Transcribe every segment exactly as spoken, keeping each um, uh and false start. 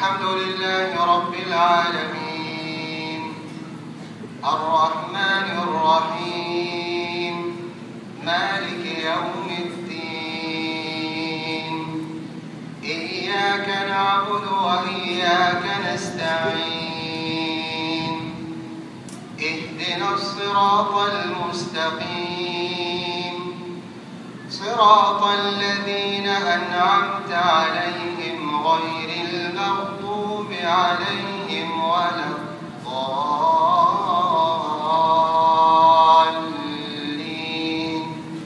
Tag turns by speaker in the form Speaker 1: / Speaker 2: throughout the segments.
Speaker 1: الحمد لله رب العالمين الرحمن الرحيم مالك يوم الدين إياك نعبد وإياك نستعين اهدنا الصراط المستقيم صراط الذين أنعمت عليهم غير المغضوب عليهم ولا الضالين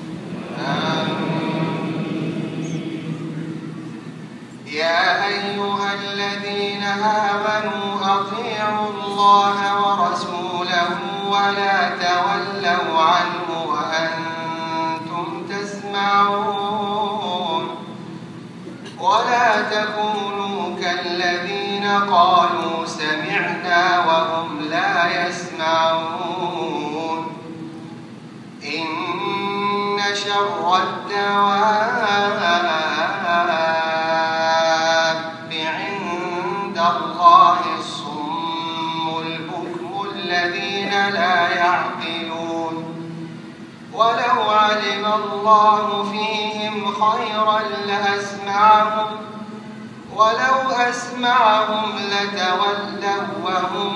Speaker 1: يا أيها الذين آمنوا أطيعوا الله ورسوله ولا تولوا عنه وأنتم تسمعون ولا تكونوا كالذين قالوا سمعنا وهم لا يسمعون إن شر الدواب عند الله الصم البكم الذين لا يعقلون ولو علم الله فيهم خيرا لأسمعهم ولو أسمعهم لتولوا وهم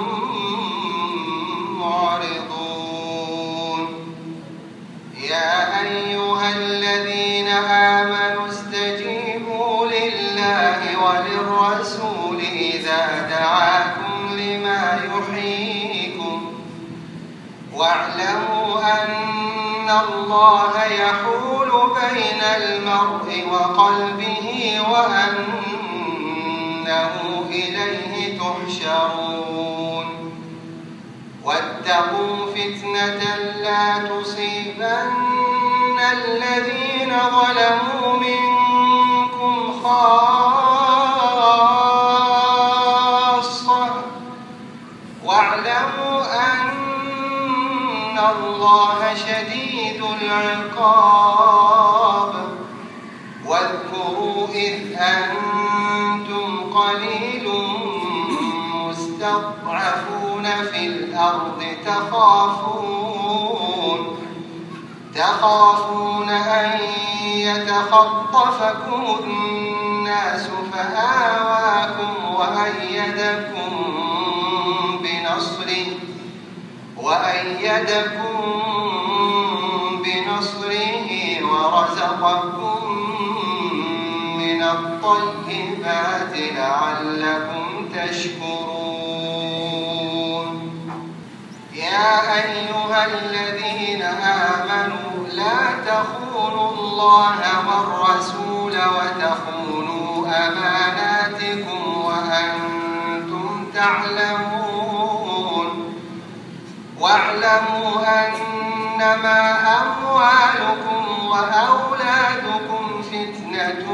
Speaker 1: معرضون يا أيها الذين آمنوا استجيبوا لله وللرسول إذا دعاكم لما يحييكم واعلموا أن الله يحول بين المرء وقلبه وأنه إليه تحشرون واتقوا فتنة لا تصيبن الذين ظلموا منكم خاصة واعلموا أن الله شديد العقاب واذكروا إذ أنتم قليل مستضعفون في الأرض تخافون تخافون أن يتخطفكم الناس فآواكم وأيدكم بنصره وأيدكم بنصره ورزقكم من الطيبات لعلكم تشكرون يا أيها الذين آمنوا لا تخونوا الله والرسول وتخونوا أماناتكم وأنتم تعلمون واعلموا أنما أموالكم وأولادكم فتنة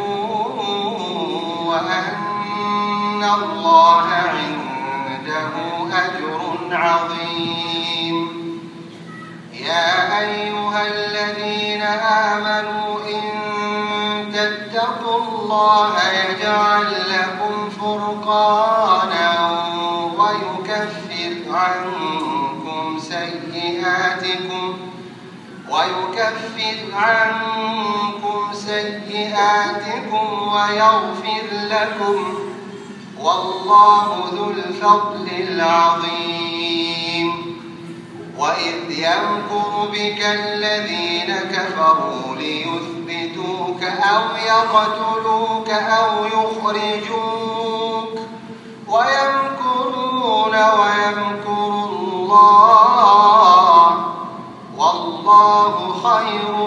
Speaker 1: وأن الله عنده أجر عظيم يا أيها الذين آمنوا إن تتقوا الله يجعل لكم فرقانا ويكفر عنكم سيئاتكم ويكفر عنكم سيئاتكم ويغفر لكم والله ذو الفضل العظيم وإذ يمكر بك الذين كفروا ليثبتوك أو يقتلوك أو يخرجوك ويمكرون ويمكر الله والله خير